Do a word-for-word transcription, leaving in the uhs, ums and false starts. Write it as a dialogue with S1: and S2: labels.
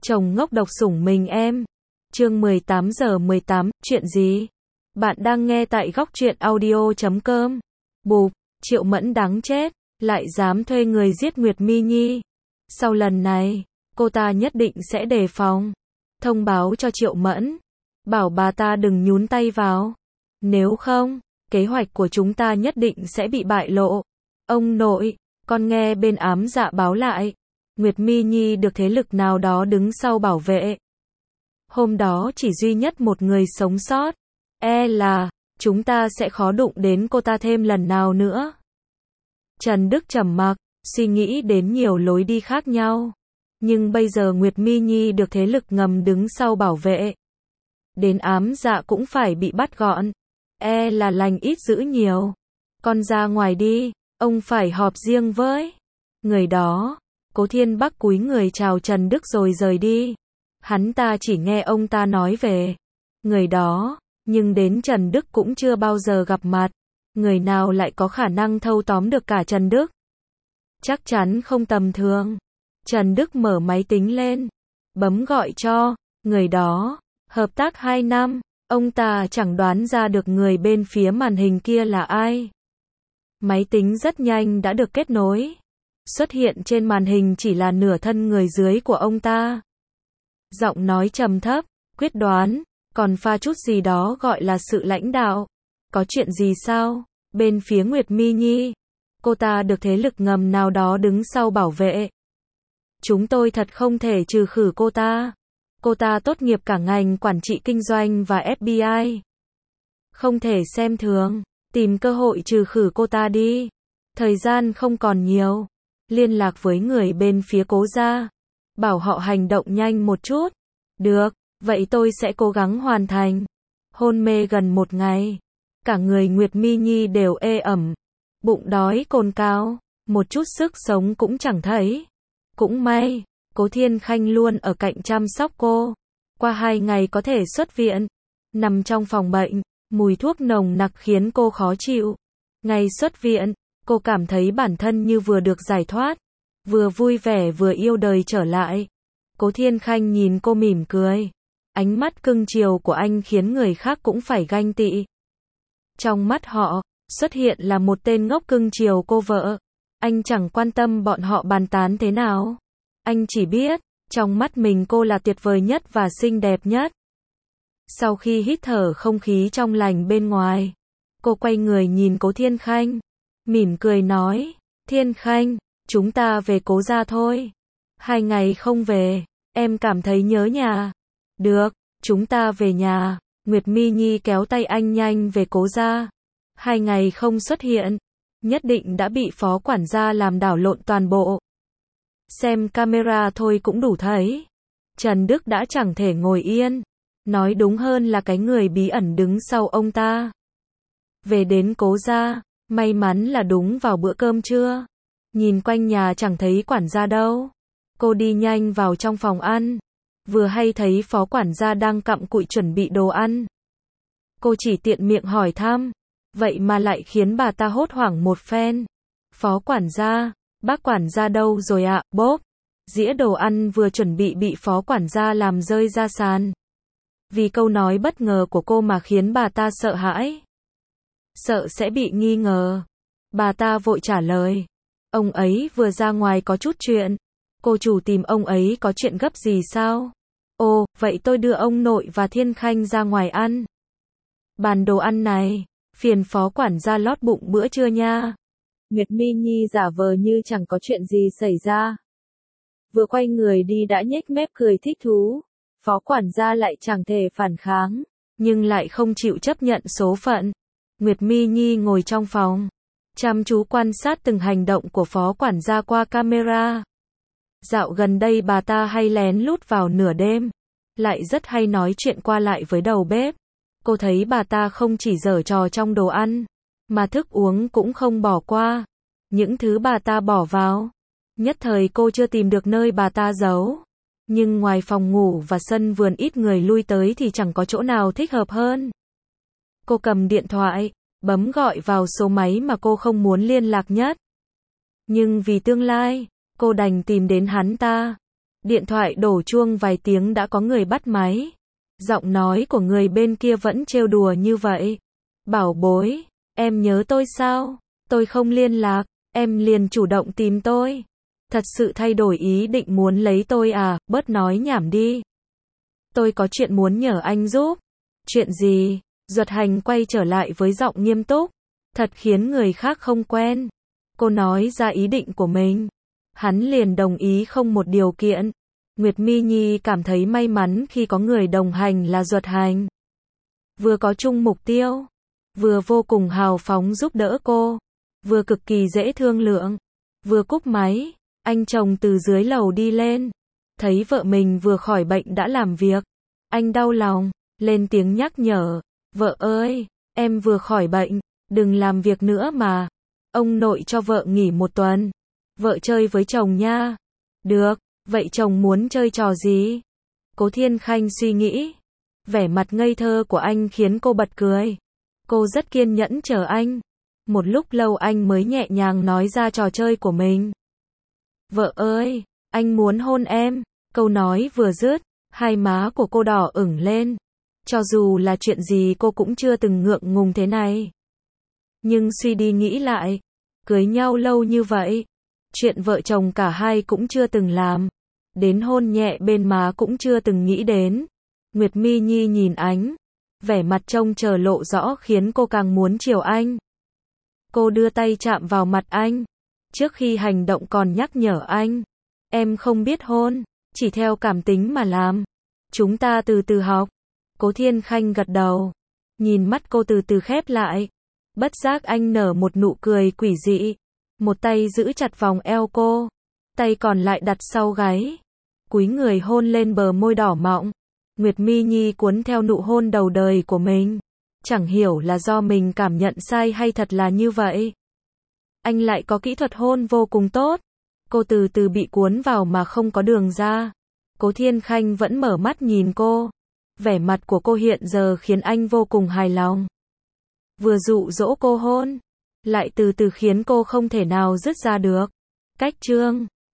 S1: Chồng ngốc độc sủng mình em. Chương mười tám giờ mười tám, chuyện gì? Bạn đang nghe tại góc truyện audio chấm com. Bụp, Triệu Mẫn đáng chết, lại dám thuê người giết Nguyệt Mi Nhi. Sau lần này, cô ta nhất định sẽ đề phòng. Thông báo cho Triệu Mẫn, bảo bà ta đừng nhúng tay vào. Nếu không, kế hoạch của chúng ta nhất định sẽ bị bại lộ. Ông nội, con nghe bên ám dạ báo lại. Nguyệt Mi Nhi được thế lực nào đó đứng sau bảo vệ. Hôm đó chỉ duy nhất một người sống sót. E là, chúng ta sẽ khó đụng đến cô ta thêm lần nào nữa. Trần Đức trầm mặc, suy nghĩ đến nhiều lối đi khác nhau. Nhưng bây giờ Nguyệt Mi Nhi được thế lực ngầm đứng sau bảo vệ. Đến ám dạ cũng phải bị bắt gọn. E là lành ít dữ nhiều. Con ra ngoài đi, ông phải họp riêng với người đó. Cố Thiên Bắc cúi người chào Trần Đức rồi rời đi. Hắn ta chỉ nghe ông ta nói về người đó, nhưng đến Trần Đức cũng chưa bao giờ gặp mặt. Người nào lại có khả năng thâu tóm được cả Trần Đức? Chắc chắn không tầm thường. Trần Đức mở máy tính lên, bấm gọi cho người đó. Hợp tác hai năm, ông ta chẳng đoán ra được người bên phía màn hình kia là ai. Máy tính rất nhanh đã được kết nối. Xuất hiện trên màn hình chỉ là nửa thân người dưới của ông ta. Giọng nói trầm thấp, quyết đoán, còn pha chút gì đó gọi là sự lãnh đạo. Có chuyện gì sao? Bên phía Nguyệt Mi Nhi, cô ta được thế lực ngầm nào đó đứng sau bảo vệ. Chúng tôi thật không thể trừ khử cô ta. Cô ta tốt nghiệp cả ngành quản trị kinh doanh và ép bê i. Không thể xem thường, tìm cơ hội trừ khử cô ta đi. Thời gian không còn nhiều. Liên lạc với người bên phía Cố gia, bảo họ hành động nhanh một chút. Được, vậy tôi sẽ cố gắng hoàn thành. Hôn mê gần một ngày, cả người Nguyệt Mi Nhi đều ê ẩm, bụng đói cồn cào, một chút sức sống cũng chẳng thấy. Cũng may, Cố Thiên Khanh luôn ở cạnh chăm sóc cô. Qua hai ngày có thể xuất viện. Nằm trong phòng bệnh, mùi thuốc nồng nặc khiến cô khó chịu. Ngày xuất viện, cô cảm thấy bản thân như vừa được giải thoát, vừa vui vẻ vừa yêu đời trở lại. Cố Thiên Khanh nhìn cô mỉm cười. Ánh mắt cưng chiều của anh khiến người khác cũng phải ganh tị. Trong mắt họ, xuất hiện là một tên ngốc cưng chiều cô vợ. Anh chẳng quan tâm bọn họ bàn tán thế nào. Anh chỉ biết, trong mắt mình cô là tuyệt vời nhất và xinh đẹp nhất. Sau khi hít thở không khí trong lành bên ngoài, cô quay người nhìn Cố Thiên Khanh, mỉm cười nói, Thiên Khanh, chúng ta về Cố gia thôi. Hai ngày không về, em cảm thấy nhớ nhà. Được, chúng ta về nhà. Nguyệt Mi Nhi kéo tay anh nhanh về Cố gia. Hai ngày không xuất hiện, nhất định đã bị phó quản gia làm đảo lộn toàn bộ. Xem camera thôi cũng đủ thấy. Trần Đức đã chẳng thể ngồi yên. Nói đúng hơn là cái người bí ẩn đứng sau ông ta. Về đến Cố gia, may mắn là đúng vào bữa cơm trưa. Nhìn quanh nhà chẳng thấy quản gia đâu. Cô đi nhanh vào trong phòng ăn. Vừa hay thấy phó quản gia đang cặm cụi chuẩn bị đồ ăn. Cô chỉ tiện miệng hỏi thăm. Vậy mà lại khiến bà ta hốt hoảng một phen. Phó quản gia, bác quản gia đâu rồi ạ? Bốp. Dĩa đồ ăn vừa chuẩn bị bị phó quản gia làm rơi ra sàn. Vì câu nói bất ngờ của cô mà khiến bà ta sợ hãi. Sợ sẽ bị nghi ngờ. Bà ta vội trả lời. Ông ấy vừa ra ngoài có chút chuyện. Cô chủ tìm ông ấy có chuyện gấp gì sao? Ồ, vậy tôi đưa ông nội và Thiên Khanh ra ngoài ăn. Bàn đồ ăn này, phiền phó quản gia lót bụng bữa trưa nha. Nguyệt Mi Nhi giả vờ như chẳng có chuyện gì xảy ra. Vừa quay người đi đã nhếch mép cười thích thú. Phó quản gia lại chẳng thể phản kháng, nhưng lại không chịu chấp nhận số phận. Nguyệt Mi Nhi ngồi trong phòng, chăm chú quan sát từng hành động của phó quản gia qua camera. Dạo gần đây bà ta hay lén lút vào nửa đêm, lại rất hay nói chuyện qua lại với đầu bếp. Cô thấy bà ta không chỉ giở trò trong đồ ăn, mà thức uống cũng không bỏ qua. Những thứ bà ta bỏ vào, nhất thời cô chưa tìm được nơi bà ta giấu. Nhưng ngoài phòng ngủ và sân vườn ít người lui tới thì chẳng có chỗ nào thích hợp hơn. Cô cầm điện thoại, bấm gọi vào số máy mà cô không muốn liên lạc nhất. Nhưng vì tương lai, cô đành tìm đến hắn ta. Điện thoại đổ chuông vài tiếng đã có người bắt máy. Giọng nói của người bên kia vẫn trêu đùa như vậy. Bảo bối, em nhớ tôi sao? Tôi không liên lạc, em liền chủ động tìm tôi. Thật sự thay đổi ý định muốn lấy tôi à, bớt nói nhảm đi. Tôi có chuyện muốn nhờ anh giúp. Chuyện gì? Duật Hành quay trở lại với giọng nghiêm túc. Thật khiến người khác không quen. Cô nói ra ý định của mình. Hắn liền đồng ý không một điều kiện. Nguyệt Mi Nhi cảm thấy may mắn khi có người đồng hành là Duật Hành. Vừa có chung mục tiêu, vừa vô cùng hào phóng giúp đỡ cô, vừa cực kỳ dễ thương lượng. Vừa cúp máy, anh chồng từ dưới lầu đi lên, thấy vợ mình vừa khỏi bệnh đã làm việc. Anh đau lòng, lên tiếng nhắc nhở, vợ ơi, em vừa khỏi bệnh, đừng làm việc nữa mà. Ông nội cho vợ nghỉ một tuần, vợ chơi với chồng nha. Được, vậy chồng muốn chơi trò gì? Cố Thiên Khanh suy nghĩ. Vẻ mặt ngây thơ của anh khiến cô bật cười. Cô rất kiên nhẫn chờ anh. Một lúc lâu anh mới nhẹ nhàng nói ra trò chơi của mình. Vợ ơi, anh muốn hôn em. Câu nói vừa dứt, hai má của cô đỏ ửng lên. Cho dù là chuyện gì cô cũng chưa từng ngượng ngùng thế này. Nhưng suy đi nghĩ lại, cưới nhau lâu như vậy, chuyện vợ chồng cả hai cũng chưa từng làm. Đến hôn nhẹ bên má cũng chưa từng nghĩ đến. Nguyệt Mi Nhi nhìn anh, vẻ mặt trông chờ lộ rõ khiến cô càng muốn chiều anh. Cô đưa tay chạm vào mặt anh, trước khi hành động còn nhắc nhở anh. Em không biết hôn, chỉ theo cảm tính mà làm. Chúng ta từ từ học. Cố Thiên Khanh gật đầu, nhìn mắt cô từ từ khép lại. Bất giác anh nở một nụ cười quỷ dị. Một tay giữ chặt vòng eo cô, tay còn lại đặt sau gáy, cúi người hôn lên bờ môi đỏ mọng. Nguyệt Mi Nhi cuốn theo nụ hôn đầu đời của mình. Chẳng hiểu là do mình cảm nhận sai hay thật là như vậy. Anh lại có kỹ thuật hôn vô cùng tốt. Cô từ từ bị cuốn vào mà không có đường ra. Cố Thiên Khanh vẫn mở mắt nhìn cô. Vẻ mặt của cô hiện giờ khiến anh vô cùng hài lòng. Vừa dụ dỗ cô hôn, lại từ từ khiến cô không thể nào dứt ra được. Cách chương